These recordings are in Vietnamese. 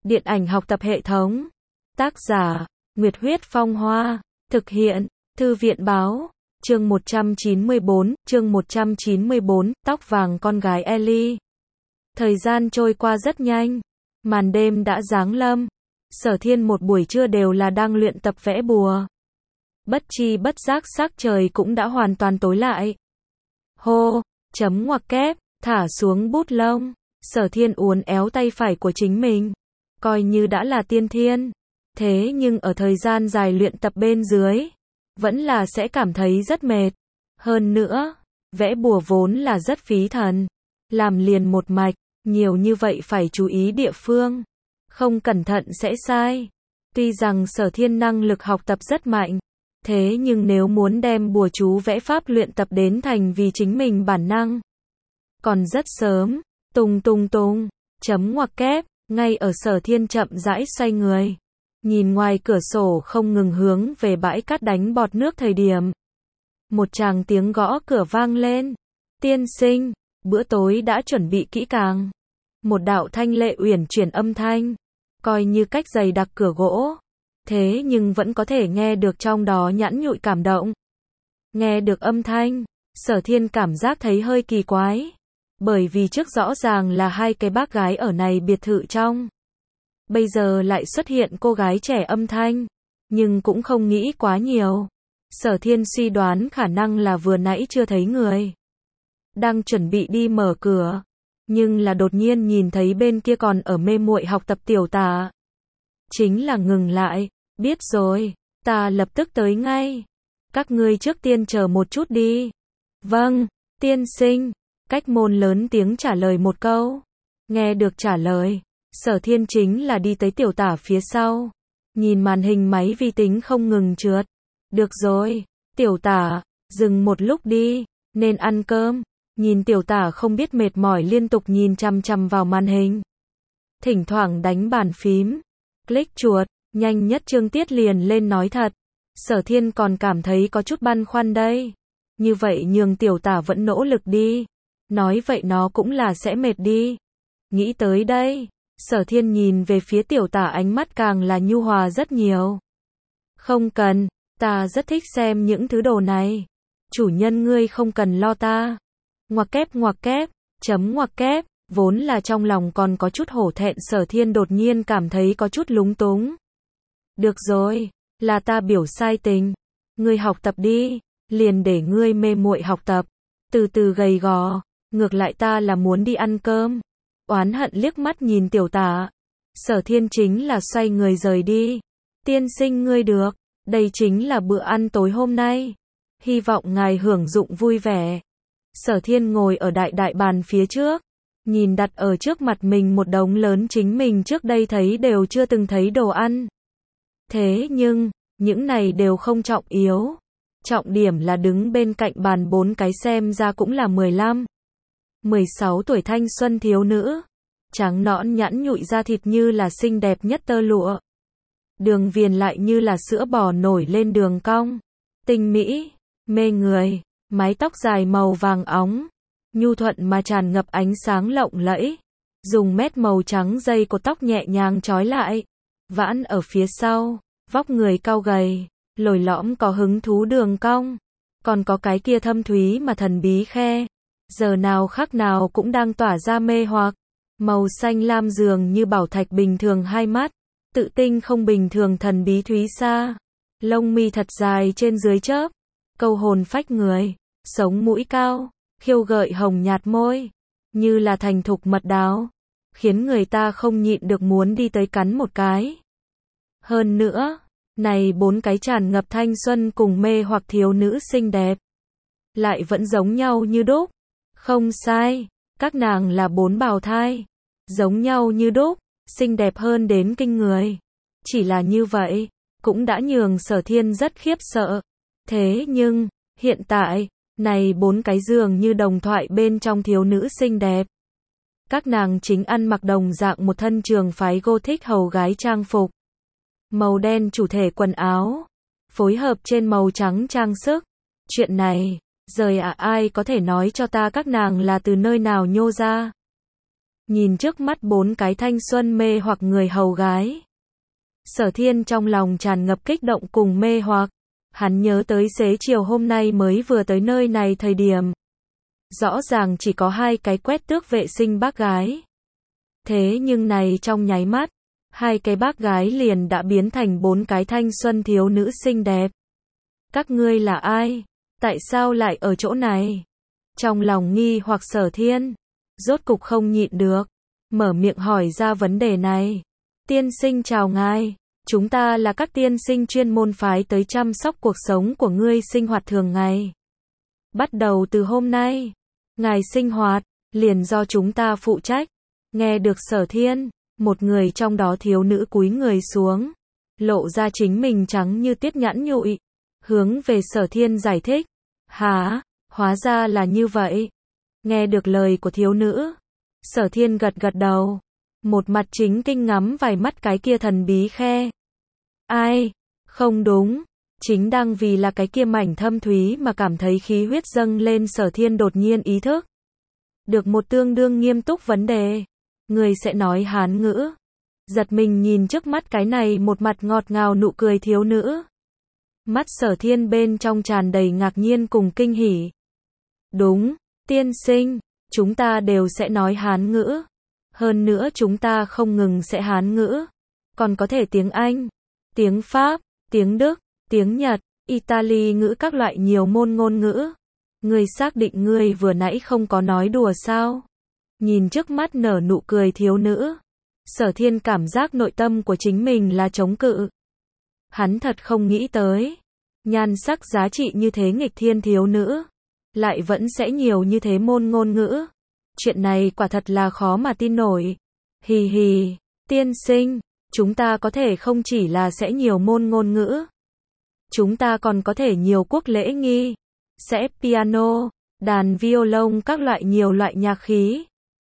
Điện ảnh học tập hệ thống. Tác giả, Nguyệt Huyết Phong Hoa. Thực hiện, Thư viện Báo. Chương 194, tóc vàng con gái Ellie. Thời gian trôi qua rất nhanh. Màn đêm đã giáng lâm. Sở Thiên một buổi trưa đều là đang luyện tập vẽ bùa. Bất chi bất giác sắc trời cũng đã hoàn toàn tối lại. Hô, chấm ngoặc kép, thả xuống bút lông. Sở Thiên uốn éo tay phải của chính mình. Coi như đã là tiên thiên. Thế nhưng ở thời gian dài luyện tập bên dưới, vẫn là sẽ cảm thấy rất mệt. Hơn nữa, vẽ bùa vốn là rất phí thần. Làm liền một mạch, nhiều như vậy phải chú ý địa phương. Không cẩn thận sẽ sai. Tuy rằng Sở Thiên năng lực học tập rất mạnh, thế nhưng nếu muốn đem bùa chú vẽ pháp luyện tập đến thành vì chính mình bản năng, còn rất sớm. Chấm ngoặc kép, ngay ở Sở Thiên chậm rãi xoay người. Nhìn ngoài cửa sổ không ngừng hướng về bãi cát đánh bọt nước thời điểm. Một tràng tiếng gõ cửa vang lên. Tiên sinh, bữa tối đã chuẩn bị kỹ càng. Một đạo thanh lệ uyển chuyển âm thanh, coi như cách dày đặc cửa gỗ. Thế nhưng vẫn có thể nghe được trong đó nhẵn nhụi cảm động. Nghe được âm thanh, Sở Thiên cảm giác thấy hơi kỳ quái. Bởi vì trước rõ ràng là hai cái bác gái ở này biệt thự trong. Bây giờ lại xuất hiện cô gái trẻ âm thanh. Nhưng cũng không nghĩ quá nhiều. Sở Thiên suy đoán khả năng là vừa nãy chưa thấy người. Đang chuẩn bị đi mở cửa. Nhưng là đột nhiên nhìn thấy bên kia còn ở mê muội học tập Tiểu Tả. Chính là ngừng lại. Biết rồi, ta lập tức tới ngay. Các ngươi trước tiên chờ một chút đi. Vâng, tiên sinh. Cách môn lớn tiếng trả lời một câu. Nghe được trả lời, Sở Thiên chính là đi tới Tiểu Tả phía sau. Nhìn màn hình máy vi tính không ngừng trượt. Được rồi, Tiểu Tả, dừng một lúc đi, nên ăn cơm. Nhìn Tiểu Tả không biết mệt mỏi liên tục nhìn chằm chằm vào màn hình. Thỉnh thoảng đánh bàn phím, click chuột, nhanh nhất chương tiết liền lên nói thật. Sở Thiên còn cảm thấy có chút băn khoăn đây. Như vậy nhường Tiểu Tả vẫn nỗ lực đi. Nói vậy nó cũng là sẽ mệt đi. Nghĩ tới đây, Sở Thiên nhìn về phía Tiểu Tả ánh mắt càng là nhu hòa rất nhiều. Không cần, ta rất thích xem những thứ đồ này. Chủ nhân ngươi không cần lo ta. Ngoặc kép, chấm ngoặc kép, vốn là trong lòng còn có chút hổ thẹn Sở Thiên đột nhiên cảm thấy có chút lúng túng. Được rồi, là ta biểu sai tình. Ngươi học tập đi, liền để ngươi mê muội học tập. Từ từ gầy gò, ngược lại ta là muốn đi ăn cơm. Oán hận liếc mắt nhìn Tiểu Tả. Sở Thiên chính là xoay người rời đi. Tiên sinh ngươi được, đây chính là bữa ăn tối hôm nay. Hy vọng ngài hưởng dụng vui vẻ. Sở Thiên ngồi ở đại bàn phía trước. Nhìn đặt ở trước mặt mình một đống lớn chính mình trước đây thấy đều chưa từng thấy đồ ăn. Thế nhưng, những này đều không trọng yếu. Trọng điểm là đứng bên cạnh bàn bốn cái xem ra cũng là 15, 16 tuổi thanh xuân thiếu nữ. Trắng nõn nhẵn nhụi da thịt như là xinh đẹp nhất tơ lụa. Đường viền lại như là sữa bò nổi lên đường cong. Tinh mỹ, mê người, mái tóc dài màu vàng óng. Nhu thuận mà tràn ngập ánh sáng lộng lẫy. Dùng mét màu trắng dây cột tóc nhẹ nhàng trói lại. Vãn ở phía sau, vóc người cao gầy, lồi lõm có hứng thú đường cong. Còn có cái kia thâm thúy mà thần bí khe. Giờ nào khắc nào cũng đang tỏa ra mê hoặc. Màu xanh lam dường như bảo thạch bình thường hai mắt. Tự tinh không bình thường thần bí thúy xa. Lông mi thật dài trên dưới chớp. Câu hồn phách người. Sống mũi cao. Khiêu gợi hồng nhạt môi. Như là thành thục mật đào. Khiến người ta không nhịn được muốn đi tới cắn một cái. Hơn nữa, này bốn cái tràn ngập thanh xuân cùng mê hoặc thiếu nữ xinh đẹp. Lại vẫn giống nhau như đúc. Không sai, các nàng là bốn bào thai. Giống nhau như đúc, xinh đẹp hơn đến kinh người. Chỉ là như vậy, cũng đã nhường Sở Thiên rất khiếp sợ. Thế nhưng, hiện tại, này bốn cái dường như đồng thoại bên trong thiếu nữ xinh đẹp. Các nàng chính ăn mặc đồng dạng một thân trường phái Gothic hầu gái trang phục. Màu đen chủ thể quần áo, phối hợp trên màu trắng trang sức. Chuyện này, rời ai có thể nói cho ta các nàng là từ nơi nào nhô ra? nhìn trước mắt 4 cái thanh xuân mê hoặc người hầu gái. Sở Thiên trong lòng tràn ngập kích động cùng mê hoặc. Hắn nhớ tới xế chiều hôm nay mới vừa tới nơi này thời điểm. Rõ ràng chỉ có 2 cái quét tước vệ sinh bác gái. Thế nhưng này trong nháy mắt, 2 cái bác gái liền đã biến thành 4 cái thanh xuân thiếu nữ xinh đẹp. Các ngươi là ai? Tại sao lại ở chỗ này? Trong lòng nghi hoặc Sở Thiên, rốt cục không nhịn được, mở miệng hỏi ra vấn đề này. Tiên sinh chào ngài, chúng ta là các tiên sinh chuyên môn phái tới chăm sóc cuộc sống của ngươi sinh hoạt thường ngày. Bắt đầu từ hôm nay, ngài sinh hoạt, liền do chúng ta phụ trách. Nghe được Sở Thiên, một người trong đó thiếu nữ cúi người xuống, lộ ra chính mình trắng như tiết nhãn nhụy, hướng về Sở Thiên giải thích. Hả, hóa ra là như vậy. Nghe được lời của thiếu nữ, Sở Thiên gật gật đầu, một mặt chính kinh ngắm vài mắt cái kia thần bí khe. Ai? Không đúng, chính đang vì là cái kia mảnh thâm thúy mà cảm thấy khí huyết dâng lên. Sở Thiên đột nhiên ý thức được một tương đương nghiêm túc vấn đề. Người sẽ nói Hán ngữ. Giật mình nhìn trước mắt cái này một mặt ngọt ngào nụ cười thiếu nữ. Mắt Sở Thiên bên trong tràn đầy ngạc nhiên cùng kinh hỉ. Đúng, tiên sinh, chúng ta đều sẽ nói Hán ngữ. Hơn nữa chúng ta không ngừng sẽ Hán ngữ, còn có thể tiếng Anh, tiếng Pháp, tiếng Đức, tiếng Nhật, Italy ngữ, các loại nhiều môn ngôn ngữ. Ngươi xác định ngươi vừa nãy không có nói đùa sao? Nhìn trước mắt nở nụ cười thiếu nữ, Sở Thiên cảm giác nội tâm của chính mình là chống cự. Hắn thật không nghĩ tới, nhan sắc giá trị như thế nghịch thiên thiếu nữ, lại vẫn sẽ nhiều như thế môn ngôn ngữ. Chuyện này quả thật là khó mà tin nổi. Hì hì, tiên sinh, chúng ta có thể không chỉ là sẽ nhiều môn ngôn ngữ. Chúng ta còn có thể nhiều quốc lễ nghi, sẽ piano, đàn violon, các loại nhiều loại nhạc khí.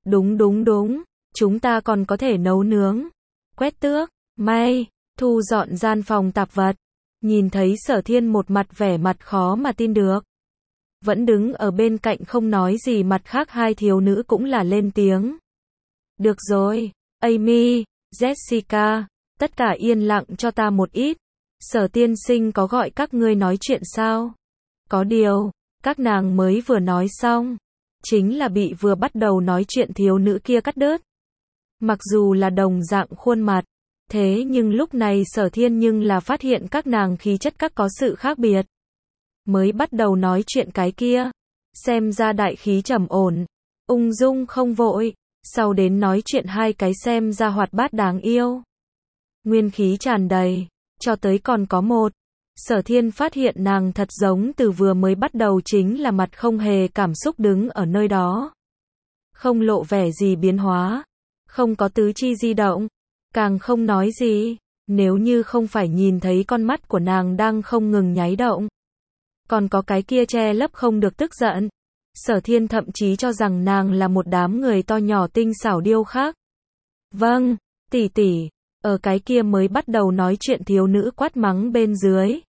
Đúng, chúng ta còn có thể nấu nướng, quét tước, may, thu dọn gian phòng tạp vật. Nhìn thấy Sở Thiên một mặt vẻ mặt khó mà tin được. Vẫn đứng ở bên cạnh không nói gì, mặt khác 2 thiếu nữ cũng là lên tiếng. Được rồi, Amy, Jessica, tất cả yên lặng cho ta một ít. Sở tiên sinh có gọi các ngươi nói chuyện sao? Có điều, các nàng mới vừa nói xong, chính là bị vừa bắt đầu nói chuyện thiếu nữ kia cắt đứt. Mặc dù là đồng dạng khuôn mặt, thế nhưng lúc này Sở Thiên nhưng là phát hiện các nàng khí chất các có sự khác biệt. Mới bắt đầu nói chuyện cái kia, xem ra đại khí trầm ổn, ung dung không vội, sau đến nói chuyện 2 cái xem ra hoạt bát đáng yêu, nguyên khí tràn đầy, cho tới còn có một. Sở Thiên phát hiện nàng thật giống từ vừa mới bắt đầu chính là mặt không hề cảm xúc đứng ở nơi đó. Không lộ vẻ gì biến hóa, không có tứ chi di động, càng không nói gì, nếu như không phải nhìn thấy con mắt của nàng đang không ngừng nháy động. Còn có cái kia che lấp không được tức giận. Sở Thiên thậm chí cho rằng nàng là một đám người to nhỏ tinh xảo điêu khắc. Vâng, tỷ tỷ, ở cái kia mới bắt đầu nói chuyện thiếu nữ quát mắng bên dưới.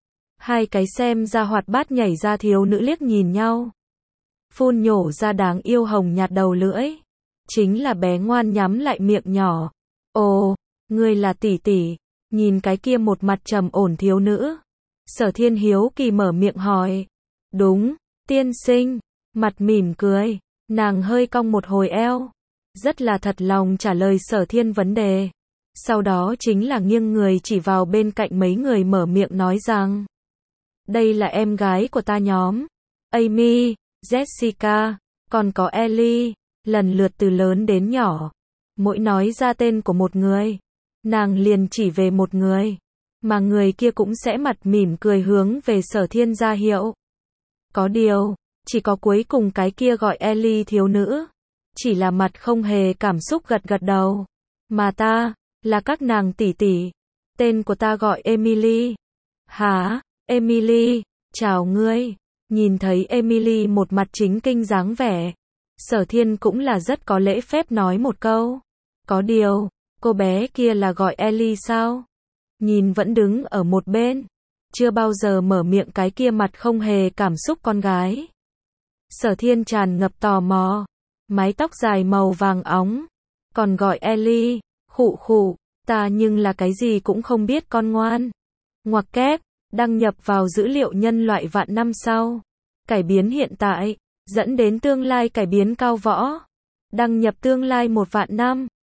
2 cái xem ra hoạt bát nhảy ra thiếu nữ liếc nhìn nhau. Phun nhổ ra đáng yêu hồng nhạt đầu lưỡi. Chính là bé ngoan nhắm lại miệng nhỏ. Ồ, ngươi là tỷ tỷ. Nhìn cái kia một mặt trầm ổn thiếu nữ. Sở Thiên hiếu kỳ mở miệng hỏi. Đúng, tiên sinh. Mặt mỉm cười. Nàng hơi cong một hồi eo. Rất là thật lòng trả lời Sở Thiên vấn đề. Sau đó chính là nghiêng người chỉ vào bên cạnh mấy người mở miệng nói rằng. Đây là em gái của ta nhóm. Amy, Jessica, còn có Ellie. Lần lượt từ lớn đến nhỏ. Mỗi nói ra tên của một người, nàng liền chỉ về một người. Mà người kia cũng sẽ mặt mỉm cười hướng về Sở Thiên ra hiệu. Có điều, chỉ có cuối cùng cái kia gọi Ellie thiếu nữ. Chỉ là mặt không hề cảm xúc gật gật đầu. Mà ta, là các nàng tỷ tỷ. Tên của ta gọi Emily. Hả, Emily, chào ngươi. Nhìn thấy Emily một mặt chính kinh dáng vẻ. Sở Thiên cũng là rất có lễ phép nói một câu. Có điều, cô bé kia là gọi Ellie sao? Nhìn vẫn đứng ở một bên. Chưa bao giờ mở miệng cái kia mặt không hề cảm xúc con gái. Sở Thiên tràn ngập tò mò. Mái tóc dài màu vàng óng. Còn gọi Ellie. Khụ khụ, ta nhưng là cái gì cũng không biết con ngoan. Ngoặc kép, đăng nhập vào dữ liệu nhân loại vạn năm sau. Cải biến hiện tại, dẫn đến tương lai cải biến cao võ. Đăng nhập tương lai 1 vạn năm.